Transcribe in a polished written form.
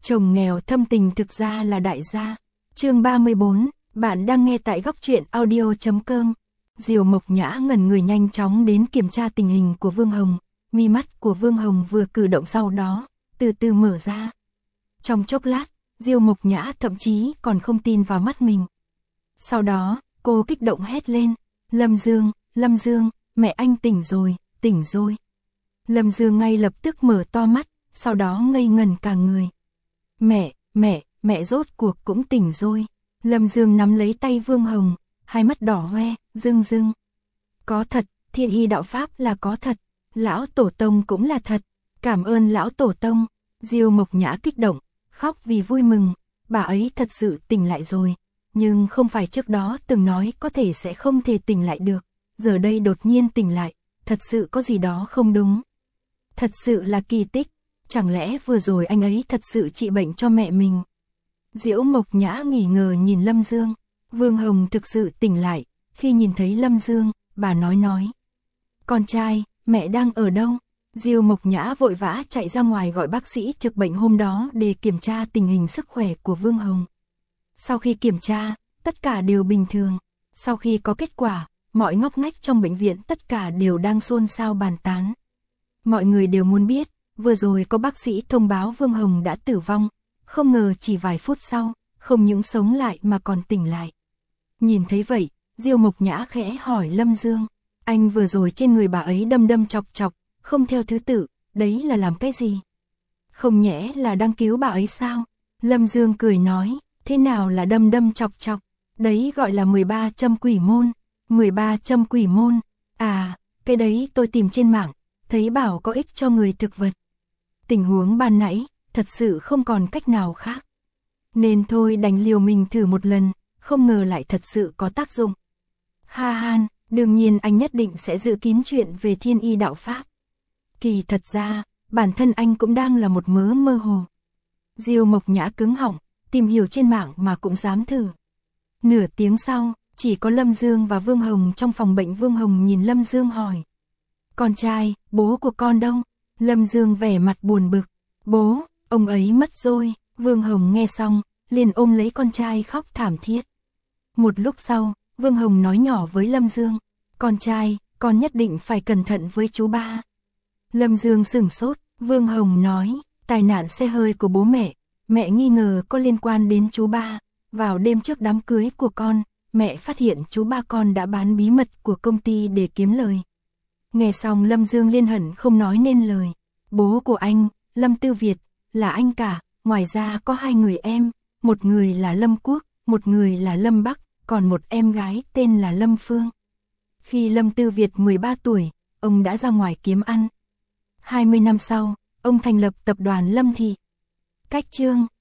Chồng nghèo thâm tình thực ra là đại gia. Chương 34, bạn đang nghe tại góc truyện audio.com. Diều Mộc Nhã ngẩn người nhanh chóng đến kiểm tra tình hình của Vương Hồng. Mi mắt của Vương Hồng vừa cử động sau đó, từ từ mở ra. Trong chốc lát, Diều Mộc Nhã thậm chí còn không tin vào mắt mình. Sau đó, cô kích động hét lên, Lâm Dương, mẹ anh tỉnh rồi, tỉnh rồi. Lâm Dương ngay lập tức mở to mắt, sau đó ngây ngẩn cả người. Mẹ rốt cuộc cũng tỉnh rồi. Lâm Dương nắm lấy tay Vương Hồng, hai mắt đỏ hoe, rưng. Có thật, Thiên Y đạo pháp là có thật, lão tổ tông cũng là thật, cảm ơn lão tổ tông. Diều Mộc Nhã kích động, khóc vì vui mừng, bà ấy thật sự tỉnh lại rồi, nhưng không phải trước đó từng nói có thể sẽ không thể tỉnh lại được, giờ đây đột nhiên tỉnh lại, thật sự có gì đó không đúng. Thật sự là kỳ tích, chẳng lẽ vừa rồi anh ấy thật sự trị bệnh cho mẹ mình. Diễu Mộc Nhã nghi ngờ nhìn Lâm Dương, Vương Hồng thực sự tỉnh lại, khi nhìn thấy Lâm Dương, bà nói. Con trai, mẹ đang ở đâu? Diêu Mộc Nhã vội vã chạy ra ngoài gọi bác sĩ trực bệnh hôm đó để kiểm tra tình hình sức khỏe của Vương Hồng. Sau khi kiểm tra, tất cả đều bình thường. Sau khi có kết quả, mọi ngóc ngách trong bệnh viện tất cả đều đang xôn xao bàn tán. Mọi người đều muốn biết, vừa rồi có bác sĩ thông báo Vương Hồng đã tử vong, không ngờ chỉ vài phút sau, không những sống lại mà còn tỉnh lại. Nhìn thấy vậy, Diêu Mộc Nhã khẽ hỏi Lâm Dương, anh vừa rồi trên người bà ấy đâm chọc, không theo thứ tự, đấy là làm cái gì? Không nhẽ là đang cứu bà ấy sao? Lâm Dương cười nói, thế nào là đâm chọc, đấy gọi là 13 châm quỷ môn. 13 châm quỷ môn, à, cái đấy tôi tìm trên mạng, thấy bảo có ích cho người thực vật. Tình huống ban nãy, thật sự không còn cách nào khác. Nên thôi đành liều mình thử một lần, không ngờ lại thật sự có tác dụng. Ha han, đương nhiên anh nhất định sẽ giữ kín chuyện về Thiên Y đạo pháp. Kỳ thật ra, bản thân anh cũng đang là một mơ hồ. Diêu Mộc Nhã cứng họng, tìm hiểu trên mạng mà cũng dám thử. Nửa tiếng sau, chỉ có Lâm Dương và Vương Hồng trong phòng bệnh. Vương Hồng nhìn Lâm Dương hỏi, con trai, bố của con đâu? Lâm Dương vẻ mặt buồn bực, bố, ông ấy mất rồi. Vương Hồng nghe xong, liền ôm lấy con trai khóc thảm thiết. Một lúc sau, Vương Hồng nói nhỏ với Lâm Dương, con trai, con nhất định phải cẩn thận với chú ba. Lâm Dương sửng sốt, Vương Hồng nói, tai nạn xe hơi của bố mẹ nghi ngờ có liên quan đến chú ba. Vào đêm trước đám cưới của con, mẹ phát hiện chú ba con đã bán bí mật của công ty để kiếm lời. Nghe xong Lâm Dương liên hận không nói nên lời. Bố của anh, Lâm Tư Việt, là anh cả, ngoài ra có hai người em, một người là Lâm Quốc, một người là Lâm Bắc, còn một em gái tên là Lâm Phương. Khi Lâm Tư Việt 13 tuổi, ông đã ra ngoài kiếm ăn. 20 năm sau, ông thành lập tập đoàn Lâm Thị. Cách chương